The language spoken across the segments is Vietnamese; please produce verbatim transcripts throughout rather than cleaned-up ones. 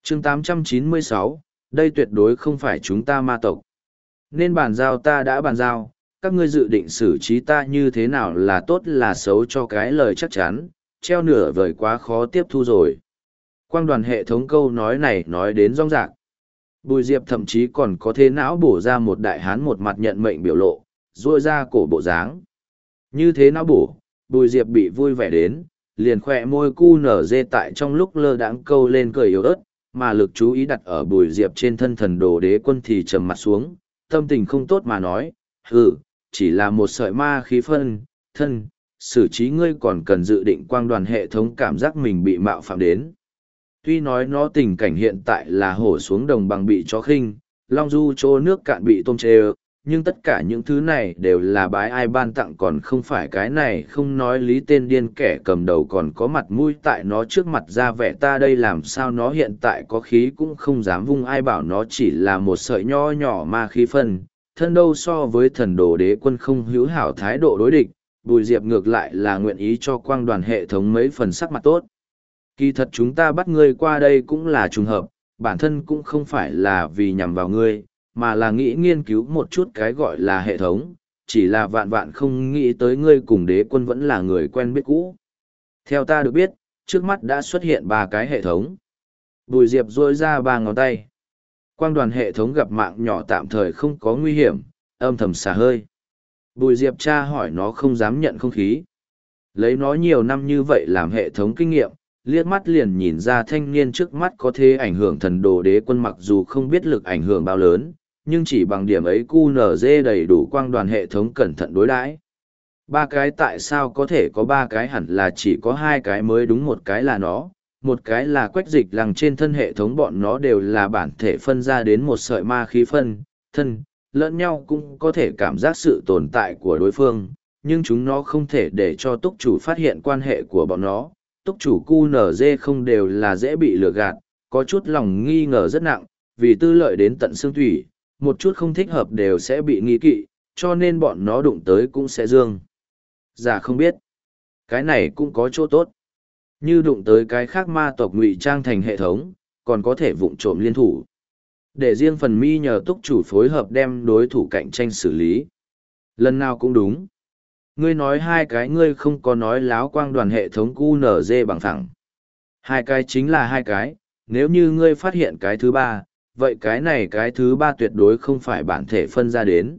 chương tám trăm chín mươi sáu, đây tuyệt đối không phải chúng ta ma tộc. Nên bàn giao ta đã bàn giao, các ngươi dự định xử trí ta như thế nào là tốt là xấu cho cái lời chắc chắn, treo nửa vời quá khó tiếp thu rồi. Quang đoàn hệ thống câu nói này nói đến rong rạc. Bùi Diệp thậm chí còn có thế não bổ ra một đại hán một mặt nhận mệnh biểu lộ, ruôi ra cổ bộ dáng. Như thế não bổ, Bùi Diệp bị vui vẻ đến, liền khỏe môi cu nở dê tại trong lúc lơ đãng câu lên cười yếu ớt, mà lực chú ý đặt ở Bùi Diệp trên thân thần đồ đế quân thì trầm mặt xuống, tâm tình không tốt mà nói, hừ, chỉ là một sợi ma khí phân, thân, xử trí ngươi còn cần dự định quang đoàn hệ thống cảm giác mình bị mạo phạm đến. Tuy nói nó tình cảnh hiện tại là hổ xuống đồng bằng bị chó khinh, long du chỗ nước cạn bị tôm chê, nhưng tất cả những thứ này đều là bái ai ban tặng còn không phải cái này không nói lý tên điên kẻ cầm đầu còn có mặt mũi tại nó trước mặt ra vẻ ta đây làm sao nó hiện tại có khí cũng không dám vung ai bảo nó chỉ là một sợi nho nhỏ ma khí phân, thân đâu so với thần đồ đế quân không hữu hảo thái độ đối địch, Bùi Diệp ngược lại là nguyện ý cho quang đoàn hệ thống mấy phần sắc mặt tốt. Kỳ thật chúng ta bắt ngươi qua đây cũng là trùng hợp, bản thân cũng không phải là vì nhằm vào ngươi, mà là nghĩ nghiên cứu một chút cái gọi là hệ thống, chỉ là vạn vạn không nghĩ tới ngươi cùng đế quân vẫn là người quen biết cũ. Theo ta được biết, trước mắt đã xuất hiện ba cái hệ thống. Bùi Diệp rôi ra ba ngón tay. Quang đoàn hệ thống gặp mạng nhỏ tạm thời không có nguy hiểm, âm thầm xả hơi. Bùi Diệp tra hỏi nó không dám nhận không khí. Lấy nó nhiều năm như vậy làm hệ thống kinh nghiệm, liếc mắt liền nhìn ra thanh niên trước mắt có thể ảnh hưởng thần đồ đế quân mặc dù không biết lực ảnh hưởng bao lớn, nhưng chỉ bằng điểm ấy cu nở dê đầy đủ quang đoàn hệ thống cẩn thận đối đãi. Ba cái tại sao có thể có ba cái hẳn là chỉ có hai cái mới đúng một cái là nó, một cái là quách dịch lằng trên thân hệ thống bọn nó đều là bản thể phân ra đến một sợi ma khí phân, thân, lẫn nhau cũng có thể cảm giác sự tồn tại của đối phương, nhưng chúng nó không thể để cho túc chủ phát hiện quan hệ của bọn nó. Túc chủ cu nở dê không đều là dễ bị lừa gạt, có chút lòng nghi ngờ rất nặng, vì tư lợi đến tận xương thủy, một chút không thích hợp đều sẽ bị nghi kỵ, cho nên bọn nó đụng tới cũng sẽ dương. Giả không biết, cái này cũng có chỗ tốt. Như đụng tới cái khác ma tộc ngụy trang thành hệ thống, còn có thể vụng trộm liên thủ. Để riêng phần mi nhờ túc chủ phối hợp đem đối thủ cạnh tranh xử lý. Lần nào cũng đúng. Ngươi nói hai cái ngươi không có nói láo quang đoàn hệ thống cu nở dê bằng phẳng. Hai cái chính là hai cái, nếu như ngươi phát hiện cái thứ ba, vậy cái này cái thứ ba tuyệt đối không phải bản thể phân ra đến.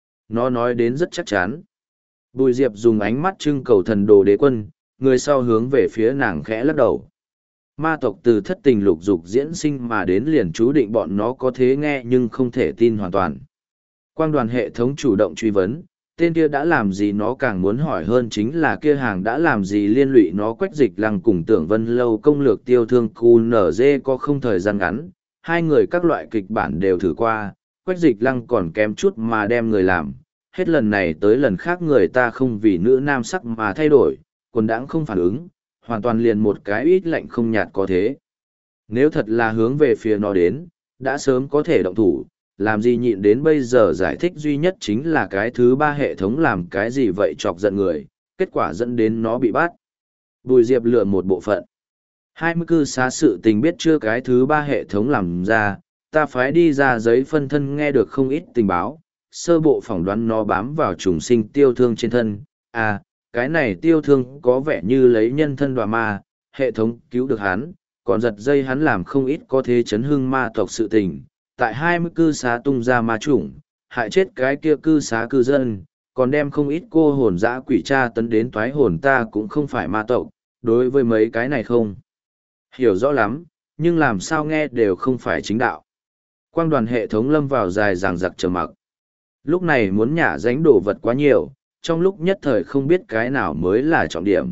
Nó nói đến rất chắc chắn. Bùi Diệp dùng ánh mắt trưng cầu thần đồ đế quân, người sau hướng về phía nàng khẽ lắc đầu. Ma tộc từ thất tình lục dục diễn sinh mà đến liền chú định bọn nó có thế nghe nhưng không thể tin hoàn toàn. Quang đoàn hệ thống chủ động truy vấn, tên kia đã làm gì nó càng muốn hỏi hơn chính là kia hàng đã làm gì liên lụy nó quách dịch lăng cùng tưởng vân lâu công lược tiêu thương cu nở dê có không thời gian ngắn, hai người các loại kịch bản đều thử qua, quách dịch lăng còn kém chút mà đem người làm, hết lần này tới lần khác người ta không vì nữ nam sắc mà thay đổi, quần đãng không phản ứng, hoàn toàn liền một cái ít lạnh không nhạt có thế. Nếu thật là hướng về phía nó đến, đã sớm có thể động thủ, làm gì nhịn đến bây giờ giải thích duy nhất chính là cái thứ ba hệ thống làm cái gì vậy chọc giận người, kết quả dẫn đến nó bị bắt. Bùi Diệp lựa một bộ phận. Hai mươi cư xá sự tình biết chưa cái thứ ba hệ thống làm ra, ta phái đi ra giấy phân thân nghe được không ít tình báo, sơ bộ phỏng đoán nó bám vào trùng sinh tiêu thương trên thân. À, cái này tiêu thương có vẻ như lấy nhân thân đoà ma, hệ thống cứu được hắn, còn giật dây hắn làm không ít có thế chấn hưng ma tộc sự tình. Tại hai mươi cư xá tung ra ma chủng, hại chết cái kia cư xá cư dân, còn đem không ít cô hồn dã quỷ tra tấn đến toái hồn ta cũng không phải ma tộc, đối với mấy cái này không hiểu rõ lắm, nhưng làm sao nghe đều không phải chính đạo. Quang đoàn hệ thống lâm vào dài dằng dặc trầm mặc. Lúc này muốn nhả dánh đồ vật quá nhiều, trong lúc nhất thời không biết cái nào mới là trọng điểm.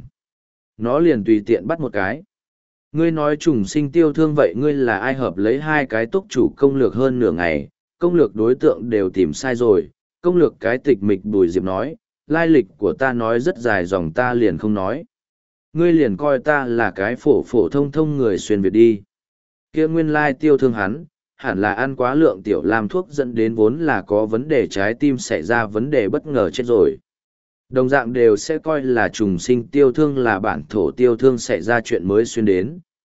Nó liền tùy tiện bắt một cái. Ngươi nói trùng sinh tiêu thương vậy ngươi là ai hợp lấy hai cái túc chủ công lược hơn nửa ngày, công lược đối tượng đều tìm sai rồi, công lược cái tịch mịch Bùi Diệp nói, lai lịch của ta nói rất dài dòng ta liền không nói. Ngươi liền coi ta là cái phổ phổ thông thông người xuyên Việt đi. Kia nguyên lai tiêu thương hắn, hẳn là ăn quá lượng tiểu làm thuốc dẫn đến vốn là có vấn đề trái tim xảy ra vấn đề bất ngờ chết rồi. Đồng dạng đều sẽ coi là trùng sinh tiêu thương là bản thổ tiêu thương xảy ra chuyện mới xuyên đến,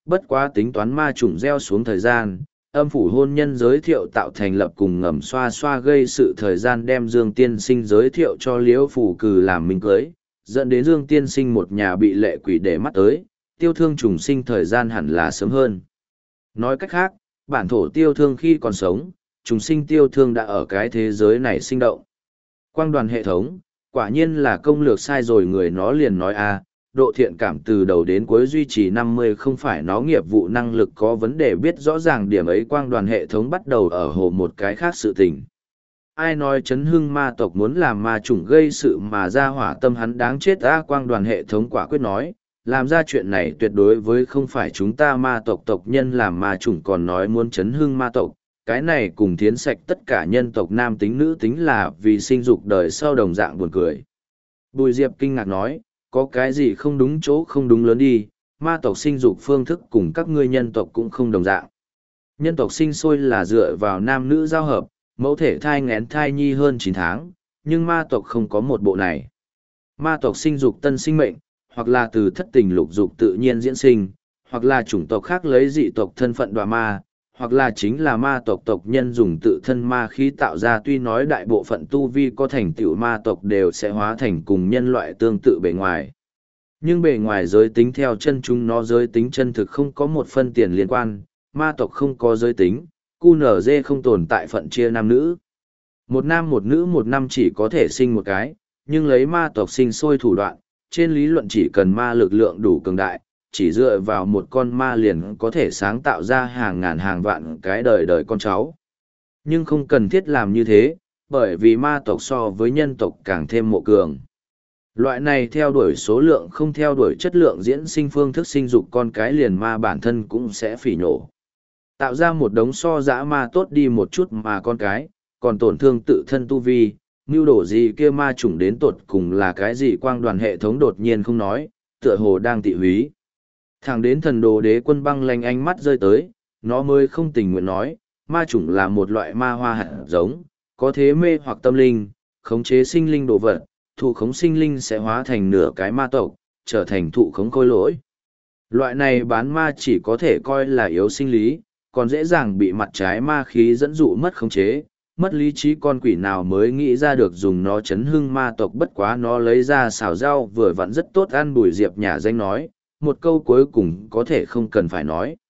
Bất quá tính toán ma trùng gieo xuống thời gian, âm phủ hôn nhân giới thiệu tạo thành lập cùng ngầm xoa xoa gây sự thời gian đem Dương Tiên Sinh giới thiệu cho Liễu Phủ Cừ làm minh cưới, dẫn đến Dương Tiên Sinh một nhà bị lệ quỷ để mắt tới, tiêu thương trùng sinh thời gian hẳn là sớm hơn. Nói cách khác, bản thổ tiêu thương khi còn sống, trùng sinh tiêu thương đã ở cái thế giới này sinh động. Quang đoàn hệ thống, quả nhiên là công lược sai rồi, người nó liền nói a độ thiện cảm từ đầu đến cuối duy trì năm mươi không phải nó nghiệp vụ năng lực có vấn đề, biết rõ ràng điểm ấy quang đoàn hệ thống bắt đầu ở hồ một cái khác sự tình. Ai nói chấn hưng ma tộc muốn làm ma chủng gây sự mà ra hỏa tâm hắn đáng chết a, quang đoàn hệ thống quả quyết nói, làm ra chuyện này tuyệt đối với không phải chúng ta ma tộc tộc nhân làm ma chủng, còn nói muốn chấn hưng ma tộc. Cái này cùng thiến sạch tất cả nhân tộc nam tính nữ tính là vì sinh dục đời sau đồng dạng buồn cười. Bùi Diệp kinh ngạc nói, có cái gì không đúng chỗ không đúng lớn đi, ma tộc sinh dục phương thức cùng các ngươi nhân tộc cũng không đồng dạng. Nhân tộc sinh sôi là dựa vào nam nữ giao hợp, mẫu thể thai nghén thai nhi hơn chín tháng, nhưng ma tộc không có một bộ này. Ma tộc sinh dục tân sinh mệnh, hoặc là từ thất tình lục dục tự nhiên diễn sinh, hoặc là chủng tộc khác lấy dị tộc thân phận đọa ma, hoặc là chính là ma tộc tộc nhân dùng tự thân ma khí tạo ra. Tuy nói đại bộ phận tu vi có thành tựu ma tộc đều sẽ hóa thành cùng nhân loại tương tự bề ngoài. Nhưng bề ngoài giới tính theo chân chúng nó giới tính chân thực không có một phân tiền liên quan, ma tộc không có giới tính, quy en giê không tồn tại phận chia nam nữ. Một nam một nữ một năm chỉ có thể sinh một cái, nhưng lấy ma tộc sinh sôi thủ đoạn, trên lý luận chỉ cần ma lực lượng đủ cường đại, chỉ dựa vào một con ma liền có thể sáng tạo ra hàng ngàn hàng vạn cái đời đời con cháu. Nhưng không cần thiết làm như thế, bởi vì ma tộc so với nhân tộc càng thêm mộ cường. Loại này theo đuổi số lượng không theo đuổi chất lượng diễn sinh phương thức sinh dục con cái liền ma bản thân cũng sẽ phỉ nổ. Tạo ra một đống so dã ma tốt đi một chút mà con cái, còn tổn thương tự thân tu vi, mưu đổ gì kia ma chủng đến tột cùng là cái gì, quang đoàn hệ thống đột nhiên không nói, tựa hồ đang tị húy. Thẳng đến thần đồ đế quân băng lanh ánh mắt rơi tới, nó mới không tình nguyện nói, ma chủng là một loại ma hoa hạt giống, có thế mê hoặc tâm linh, khống chế sinh linh đồ vật, thụ khống sinh linh sẽ hóa thành nửa cái ma tộc, trở thành thụ khống khôi lỗi. Loại này bán ma chỉ có thể coi là yếu sinh lý, còn dễ dàng bị mặt trái ma khí dẫn dụ mất khống chế, mất lý trí. Con quỷ nào mới nghĩ ra được dùng nó chấn hưng ma tộc, bất quá nó lấy ra xào rau vừa vặn rất tốt ăn. Bùi Diệp nhà danh nói, một câu cuối cùng có thể không cần phải nói.